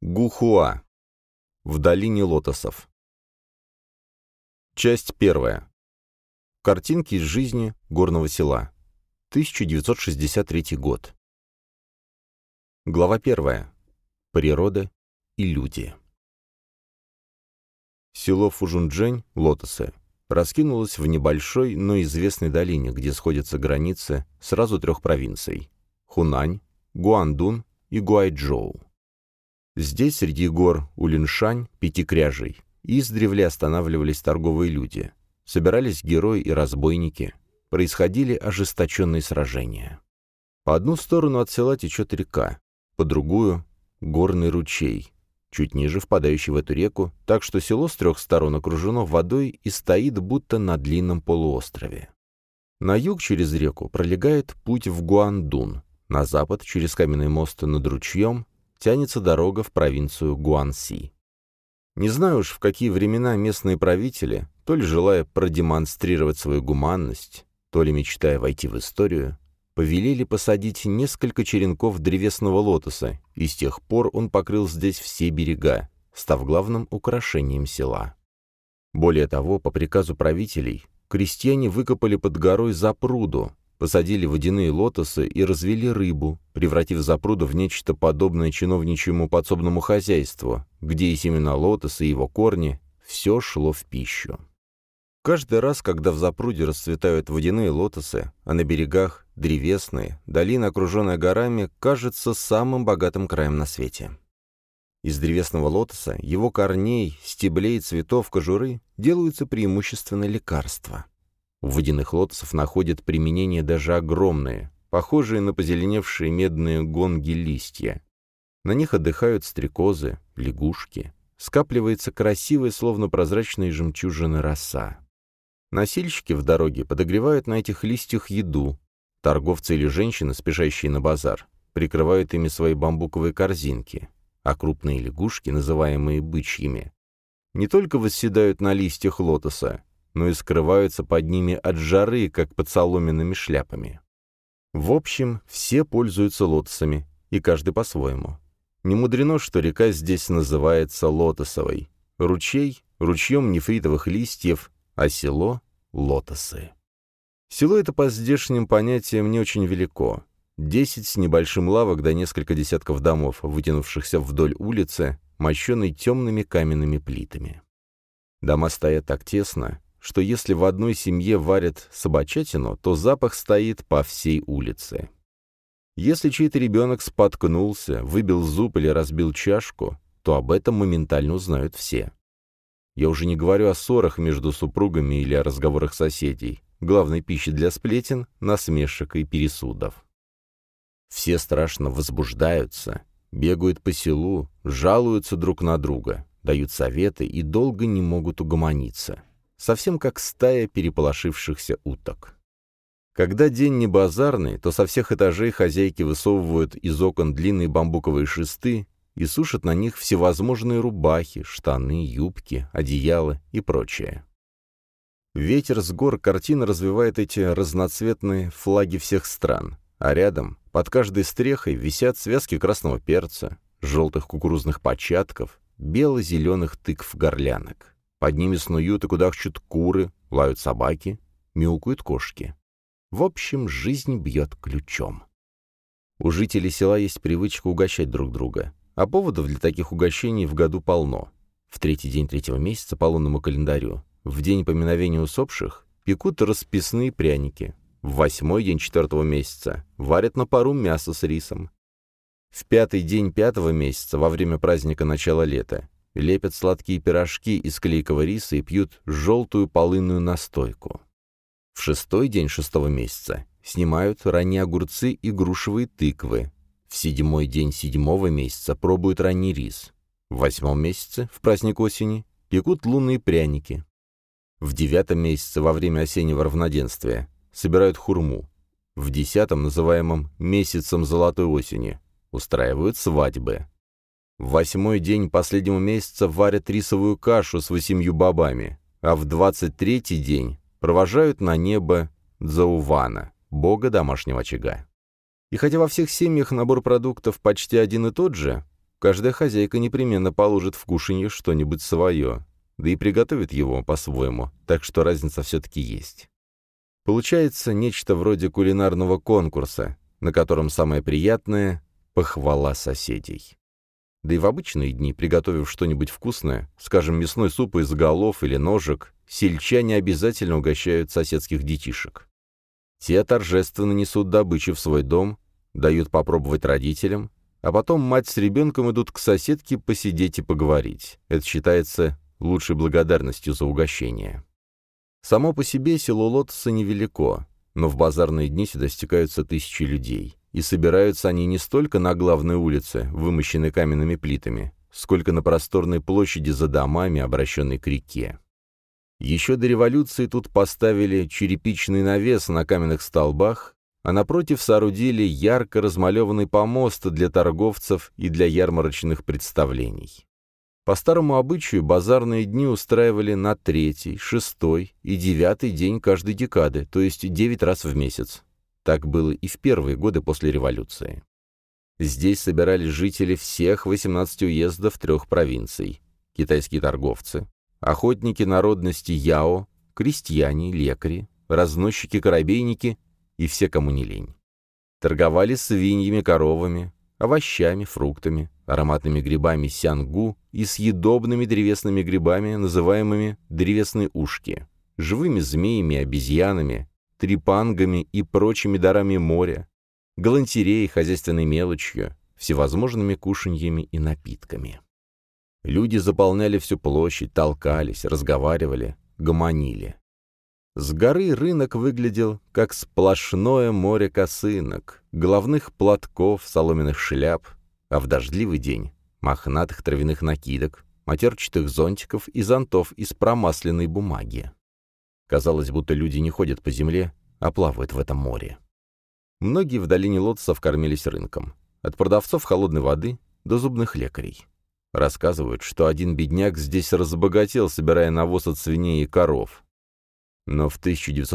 Гухуа. В долине лотосов. Часть первая. Картинки из жизни горного села. 1963 год. Глава первая. Природа и люди. Село Фужунчжэнь, лотосы, раскинулось в небольшой, но известной долине, где сходятся границы сразу трех провинций – Хунань, Гуандун и Гуайчжоу. Здесь, среди гор Улиншань, пяти кряжей, издревле останавливались торговые люди, собирались герои и разбойники, происходили ожесточенные сражения. По одну сторону от села течет река, по другую — горный ручей, чуть ниже впадающий в эту реку, так что село с трех сторон окружено водой и стоит будто на длинном полуострове. На юг через реку пролегает путь в Гуандун, на запад через каменный мост над ручьем тянется дорога в провинцию Гуанси. Не знаю уж, в какие времена местные правители, то ли желая продемонстрировать свою гуманность, то ли мечтая войти в историю, повелели посадить несколько черенков древесного лотоса, и с тех пор он покрыл здесь все берега, став главным украшением села. Более того, по приказу правителей, крестьяне выкопали под горой запруду, посадили водяные лотосы и развели рыбу, превратив запруду в нечто подобное чиновничьему подсобному хозяйству, где и семена лотоса, и его корни – все шло в пищу. Каждый раз, когда в запруде расцветают водяные лотосы, а на берегах – древесные, долина, окруженная горами, кажется самым богатым краем на свете. Из древесного лотоса, его корней, стеблей, цветов, кожуры делаются преимущественно лекарства. У водяных лотосов находят применение даже огромные, похожие на позеленевшие медные гонги листья. На них отдыхают стрекозы, лягушки. Скапливается красивая, словно прозрачная жемчужина роса. Носильщики в дороге подогревают на этих листьях еду. Торговцы или женщины, спешащие на базар, прикрывают ими свои бамбуковые корзинки, а крупные лягушки, называемые бычьими, не только восседают на листьях лотоса, но и скрываются под ними от жары, как под соломенными шляпами. В общем, все пользуются лотосами, и каждый по-своему. Не мудрено, что река здесь называется Лотосовой, ручей — ручьем нефритовых листьев, а село — лотосы. Село это по здешним понятиям не очень велико. 10 с небольшим лавок да несколько десятков домов, вытянувшихся вдоль улицы, мощенной темными каменными плитами. Дома стоят так тесно, что если в одной семье варят собачатину, то запах стоит по всей улице. Если чей-то ребенок споткнулся, выбил зуб или разбил чашку, то об этом моментально узнают все. Я уже не говорю о ссорах между супругами или о разговорах соседей, главной пищей для сплетен, насмешек и пересудов. Все страшно возбуждаются, бегают по селу, жалуются друг на друга, дают советы и долго не могут угомониться. Совсем как стая переполошившихся уток. Когда день не базарный, то со всех этажей хозяйки высовывают из окон длинные бамбуковые шесты и сушат на них всевозможные рубахи, штаны, юбки, одеяла и прочее. Ветер с гор картинно развивает эти разноцветные флаги всех стран, а рядом, под каждой стрехой, висят связки красного перца, желтых кукурузных початков, бело-зеленых тыкв-горлянок. Под ними снуют и кудахчут куры, лают собаки, мяукают кошки. В общем, жизнь бьет ключом. У жителей села есть привычка угощать друг друга, а поводов для таких угощений в году полно. В третий день третьего месяца по лунному календарю, в день поминовения усопших, пекут расписные пряники. В 8-й день 4-го месяца варят на пару мясо с рисом. В 5-й день 5-го месяца, во время праздника начала лета, лепят сладкие пирожки из клейкого риса и пьют желтую полынную настойку. В 6-й день 6-го месяца снимают ранние огурцы и грушевые тыквы. В 7-й день 7-го месяца пробуют ранний рис. В 8-м месяце, в праздник осени, пекут лунные пряники. В 9-м месяце, во время осеннего равноденствия, собирают хурму. В 10-м, называемом месяцем золотой осени, устраивают свадьбы. В 8-й день последнего месяца варят рисовую кашу с 8 бобами, а в 23-й день провожают на небо Дзаувана, бога домашнего очага. И хотя во всех семьях набор продуктов почти один и тот же, каждая хозяйка непременно положит в кушанье что-нибудь свое, да и приготовит его по-своему, так что разница все-таки есть. Получается нечто вроде кулинарного конкурса, на котором самое приятное — похвала соседей. Да и в обычные дни, приготовив что-нибудь вкусное, скажем, мясной суп из голов или ножек, сельчане обязательно угощают соседских детишек. Те торжественно несут добычу в свой дом, дают попробовать родителям, а потом мать с ребенком идут к соседке посидеть и поговорить. Это считается лучшей благодарностью за угощение. Само по себе село Лотоса невелико, но в базарные дни сюда стекаются тысячи людей, и собираются они не столько на главной улице, вымощенной каменными плитами, сколько на просторной площади за домами, обращенной к реке. Еще до революции тут поставили черепичный навес на каменных столбах, а напротив соорудили ярко размалеванный помост для торговцев и для ярмарочных представлений. По старому обычаю базарные дни устраивали на 3-й, 6-й и 9-й день каждой декады, то есть 9 раз в месяц. Так было и в первые годы после революции. Здесь собирались жители всех 18 уездов 3 провинций, китайские торговцы, охотники народности Яо, крестьяне, лекари, разносчики-корабейники и все, кому не лень. Торговали свиньями, коровами, овощами, фруктами, ароматными грибами сянгу и съедобными древесными грибами, называемыми древесные ушки, живыми змеями, обезьянами, трепангами и прочими дарами моря, галантереей, хозяйственной мелочью, всевозможными кушаньями и напитками. Люди заполняли всю площадь, толкались, разговаривали, гомонили. С горы рынок выглядел как сплошное море косынок, головных платков, соломенных шляп, а в дождливый день — мохнатых травяных накидок, матерчатых зонтиков и зонтов из промасленной бумаги. Казалось, будто люди не ходят по земле, а плавают в этом море. Многие в долине Лотосов кормились рынком, от продавцов холодной воды до зубных лекарей. Рассказывают, что один бедняк здесь разбогател, собирая навоз от свиней и коров. Но в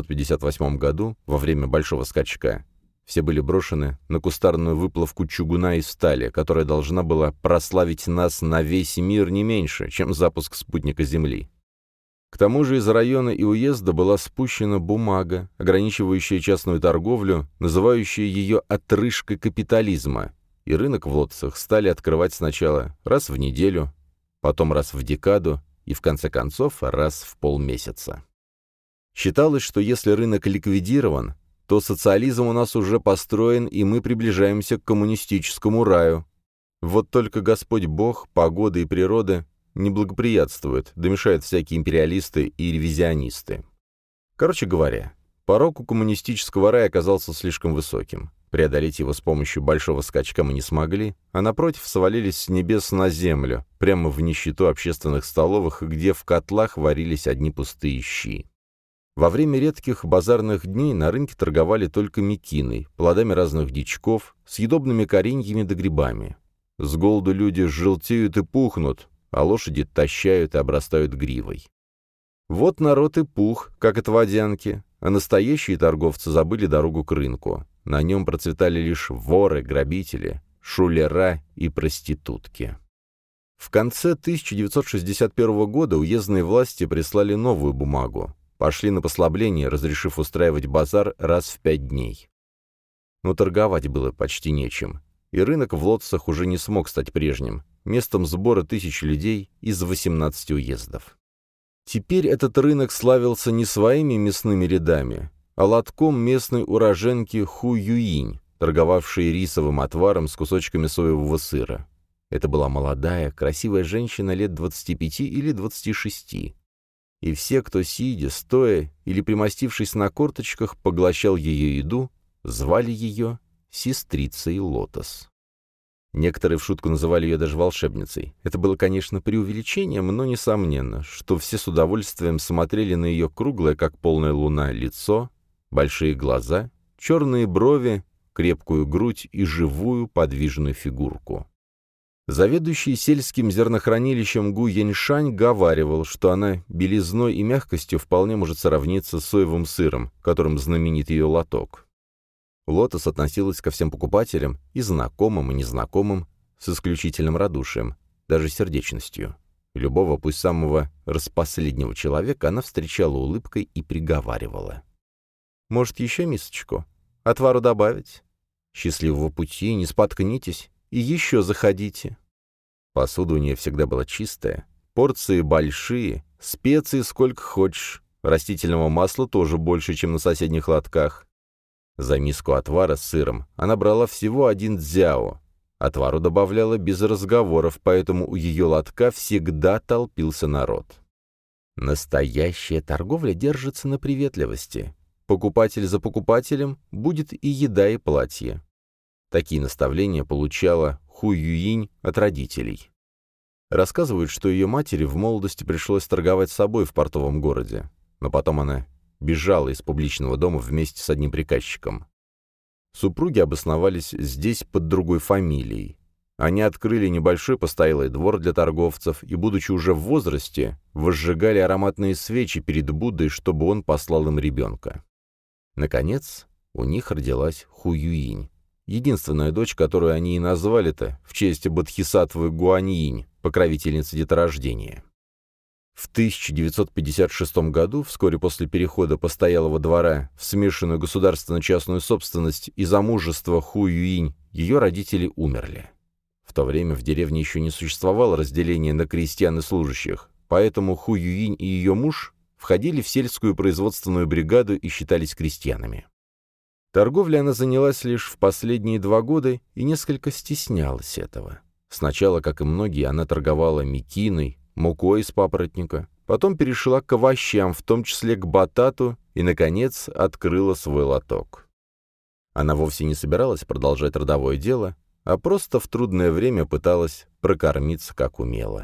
1958 году, во время большого скачка, все были брошены на кустарную выплавку чугуна и стали, которая должна была прославить нас на весь мир не меньше, чем запуск спутника Земли. К тому же из района и уезда была спущена бумага, ограничивающая частную торговлю, называющая ее «отрыжкой капитализма», и рынок в Лотосах стали открывать сначала раз в неделю, потом раз в декаду и, в конце концов, раз в полмесяца. Считалось, что если рынок ликвидирован, то социализм у нас уже построен, и мы приближаемся к коммунистическому раю. Вот только Господь Бог, погода и природа не благоприятствуют, да мешают всякие империалисты и ревизионисты. Короче говоря, порог у коммунистического рая оказался слишком высоким. Преодолеть его с помощью большого скачка мы не смогли, а напротив свалились с небес на землю, прямо в нищету общественных столовых, где в котлах варились одни пустые щи. Во время редких базарных дней на рынке торговали только мекиной, плодами разных дичков, съедобными кореньями да грибами. С голоду люди желтеют и пухнут, а лошади тащают и обрастают гривой. Вот народ и пух, как от водянки, а настоящие торговцы забыли дорогу к рынку. На нем процветали лишь воры, грабители, шулера и проститутки. В конце 1961 года уездные власти прислали новую бумагу. Пошли на послабление, разрешив устраивать базар раз в 5 дней. Но торговать было почти нечем, и рынок в Лотосах уже не смог стать прежним, местом сбора тысяч людей из 18 уездов. Теперь этот рынок славился не своими мясными рядами, а лотком местной уроженки Ху Юинь, торговавшей рисовым отваром с кусочками соевого сыра. Это была молодая, красивая женщина лет 25 или 26. И все, кто сидя, стоя или примостившись на корточках, поглощал ее еду, звали ее сестрицей Лотос. Некоторые в шутку называли ее даже волшебницей. Это было, конечно, преувеличением, но несомненно, что все с удовольствием смотрели на ее круглое, как полная луна, лицо, большие глаза, черные брови, крепкую грудь и живую подвижную фигурку. Заведующий сельским зернохранилищем Гу Яньшань говаривал, что она белизной и мягкостью вполне может сравниться с соевым сыром, которым знаменит ее лоток. Лотос относилась ко всем покупателям, и знакомым, и незнакомым, с исключительным радушием, даже сердечностью. Любого, пусть самого распоследнего человека, она встречала улыбкой и приговаривала. «Может, еще мисочку? Отвару добавить? Счастливого пути, не споткнитесь, и еще заходите». Посуда у нее всегда была чистая, порции большие, специй сколько хочешь, растительного масла тоже больше, чем на соседних лотках. За миску отвара с сыром она брала всего 1 дзяо. Отвару добавляла без разговоров, поэтому у ее лотка всегда толпился народ. Настоящая торговля держится на приветливости. Покупатель за покупателем будет и еда, и платье. Такие наставления получала Ху Юинь от родителей. Рассказывают, что ее матери в молодости пришлось торговать собой в портовом городе, но потом она бежала из публичного дома вместе с одним приказчиком. Супруги обосновались здесь под другой фамилией. Они открыли небольшой постоялый двор для торговцев и, будучи уже в возрасте, возжигали ароматные свечи перед Буддой, чтобы он послал им ребенка. Наконец, у них родилась Ху Юинь, единственная дочь, которую они и назвали-то в честь Бодхисаттвы Гуаньинь, покровительницы деторождения. В 1956 году, вскоре после перехода постоялого двора в смешанную государственно-частную собственность и замужества Ху Юинь, ее родители умерли. В то время в деревне еще не существовало разделения на крестьян и служащих, поэтому Ху Юинь и ее муж входили в сельскую производственную бригаду и считались крестьянами. Торговлей она занялась лишь в последние 2 года и несколько стеснялась этого. Сначала, как и многие, она торговала мекиной, мукой из папоротника, потом перешла к овощам, в том числе к батату, и, наконец, открыла свой лоток. Она вовсе не собиралась продолжать родовое дело, а просто в трудное время пыталась прокормиться, как умела.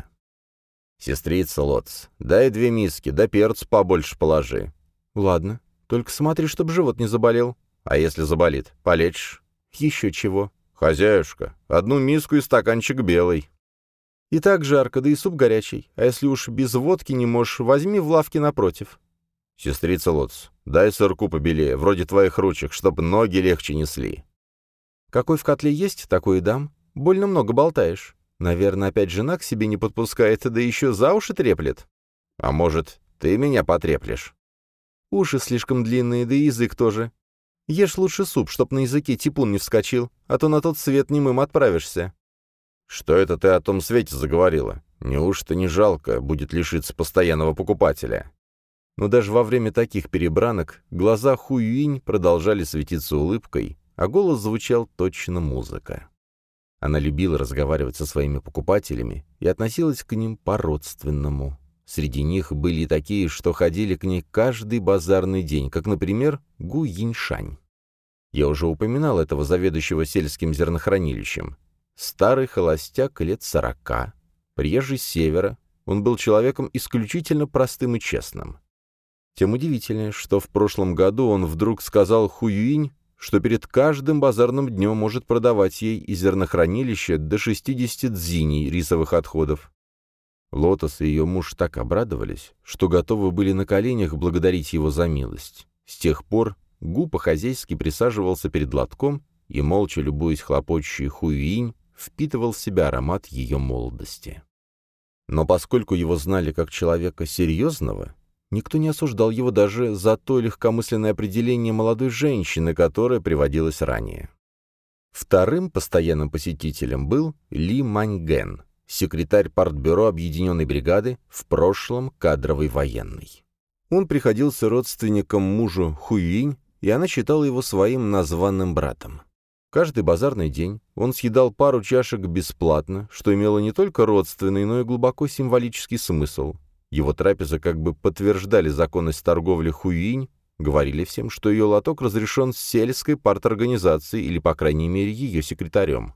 «Сестрица Лотос, дай 2 миски, да перцу побольше положи». «Ладно, только смотри, чтоб живот не заболел». «А если заболит, полечишь?» «Еще чего». «Хозяюшка, 1 миску и стаканчик белый». «И так жарко, да и суп горячий. А если уж без водки не можешь, возьми в лавке напротив». «Сестрица Лотос, дай сырку побелее, вроде твоих ручек, чтоб ноги легче несли». «Какой в котле есть, такой и дам. Больно много болтаешь. Наверное, опять жена к себе не подпускает, да еще за уши треплет». «А может, ты меня потреплешь?» «Уши слишком длинные, да и язык тоже. Ешь лучше суп, чтоб на языке типун не вскочил, а то на тот свет немым отправишься». «Что это ты о том свете заговорила? Неужто не жалко будет лишиться постоянного покупателя?» Но даже во время таких перебранок глаза Ху Юинь продолжали светиться улыбкой, а голос звучал точно музыка. Она любила разговаривать со своими покупателями и относилась к ним по-родственному. Среди них были и такие, что ходили к ней каждый базарный день, как, например, Гу Яньшань. Я уже упоминал этого заведующего сельским зернохранилищем. Старый холостяк лет 40, приезжий с севера, он был человеком исключительно простым и честным. Тем удивительнее, что в прошлом году он вдруг сказал Ху Юинь, что перед каждым базарным днем может продавать ей из зернохранилища до 60 дзиней рисовых отходов. Лотос и ее муж так обрадовались, что готовы были на коленях благодарить его за милость. С тех пор Гу по-хозяйски присаживался перед лотком и, молча любуясь хлопочущей Ху Юинь, впитывал в себя аромат ее молодости. Но поскольку его знали как человека серьезного, никто не осуждал его даже за то легкомысленное определение молодой женщины, которое приводилось ранее. Вторым постоянным посетителем был Ли Маньген, секретарь партбюро Объединенной бригады, в прошлом кадровый военный. Он приходился родственником мужу Ху Юинь, и она считала его своим названным братом. Каждый базарный день он съедал пару чашек бесплатно, что имело не только родственный, но и глубоко символический смысл. Его трапезы как бы подтверждали законность торговли Ху Юинь, говорили всем, что ее лоток разрешен сельской парторганизацией или, по крайней мере, ее секретарем.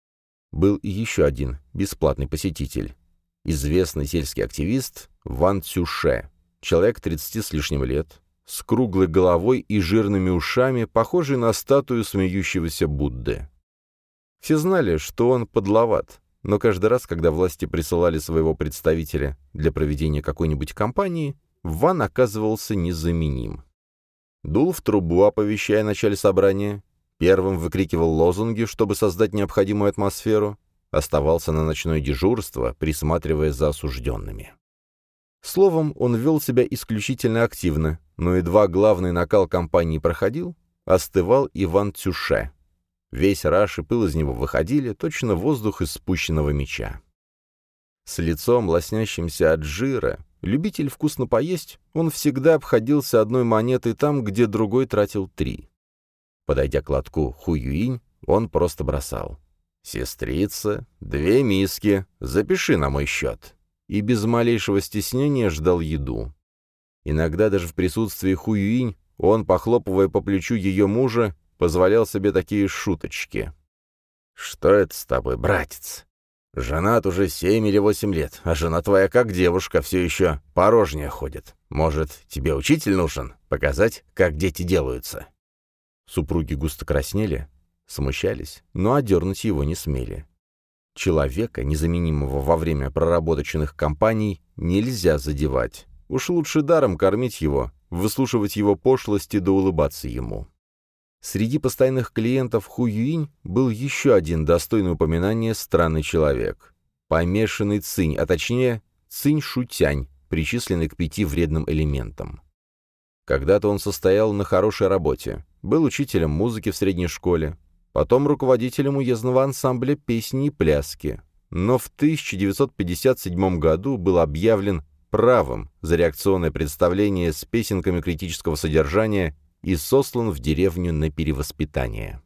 Был и еще один бесплатный посетитель. Известный сельский активист Ван Цюше, человек 30 с лишним лет, с круглой головой и жирными ушами, похожий на статую смеющегося Будды. Все знали, что он подловат, но каждый раз, когда власти присылали своего представителя для проведения какой-нибудь кампании, Ван оказывался незаменим. Дул в трубу, оповещая о начале собрания, первым выкрикивал лозунги, чтобы создать необходимую атмосферу, оставался на ночное дежурство, присматривая за осужденными. Словом, он вел себя исключительно активно, но едва главный накал кампании проходил, остывал Иван Цюше. Весь раж и пыл из него выходили, точно воздух из спущенного меча. С лицом, лоснящимся от жира, любитель вкусно поесть, он всегда обходился одной монетой там, где другой тратил 3. Подойдя к лотку Ху-Юинь, он просто бросал: «Сестрица, 2 миски, запиши на мой счет». И без малейшего стеснения ждал еду. Иногда даже в присутствии Ху-Юинь он, похлопывая по плечу ее мужа, позволял себе такие шуточки. «Что это с тобой, братец? Женат уже 7 или 8 лет, а жена твоя, как девушка, все еще порожняя ходит. Может, тебе учитель нужен? Показать, как дети делаются?» Супруги густо краснели, смущались, но одернуть его не смели. Человека, незаменимого во время проработочных кампаний, нельзя задевать. Уж лучше даром кормить его, выслушивать его пошлости да улыбаться ему. Среди постоянных клиентов Ху-Юинь был еще один достойный упоминания странный человек. Помешанный Цинь, а точнее Цинь-Шутянь, причисленный к 5 вредным элементам. Когда-то он состоял на хорошей работе, был учителем музыки в средней школе, потом руководителем уездного ансамбля песни и пляски, но в 1957 году был объявлен правым за реакционное представление с песенками критического содержания и сослан в деревню на перевоспитание.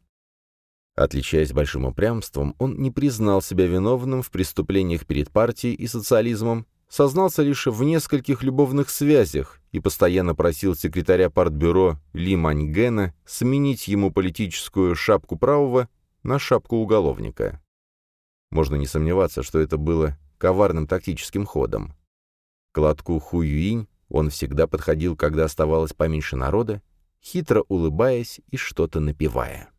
Отличаясь большим упрямством, он не признал себя виновным в преступлениях перед партией и социализмом, сознался лишь в нескольких любовных связях и постоянно просил секретаря партбюро Ли Маньгэна сменить ему политическую шапку правого на шапку уголовника. Можно не сомневаться, что это было коварным тактическим ходом. К лотку Ху-Юинь он всегда подходил, когда оставалось поменьше народа, хитро улыбаясь и что-то напевая.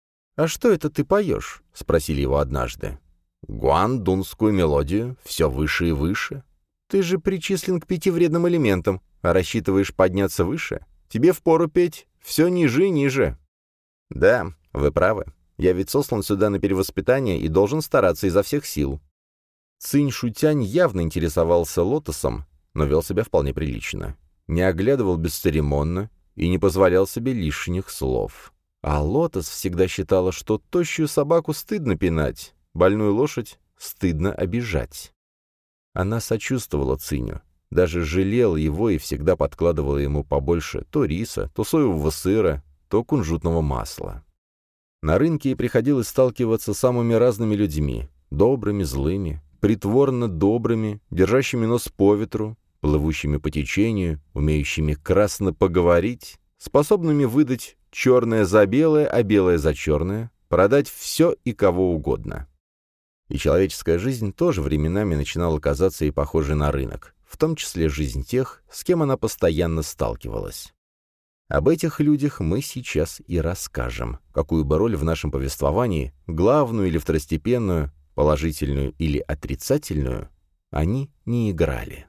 «А что это ты поешь?» — спросили его однажды. «Гуандунскую мелодию, все выше и выше». «Ты же причислен к 5 вредным элементам, а рассчитываешь подняться выше? Тебе впору петь все ниже и ниже». «Да, вы правы. Я ведь сослан сюда на перевоспитание и должен стараться изо всех сил». Цинь-Шутянь явно интересовался лотосом, но вел себя вполне прилично. Не оглядывал бесцеремонно и не позволял себе лишних слов. А лотос всегда считала, что тощую собаку стыдно пинать, больную лошадь стыдно обижать. Она сочувствовала Циню, даже жалела его и всегда подкладывала ему побольше то риса, то соевого сыра, то кунжутного масла. На рынке ей приходилось сталкиваться с самыми разными людьми, добрыми, злыми, притворно добрыми, держащими нос по ветру, плывущими по течению, умеющими красно поговорить, способными выдать черное за белое, а белое за черное, продать все и кого угодно. И человеческая жизнь тоже временами начинала казаться ей похожей на рынок, в том числе жизнь тех, с кем она постоянно сталкивалась. Об этих людях мы сейчас и расскажем, какую бы роль в нашем повествовании, главную или второстепенную, положительную или отрицательную, они не играли.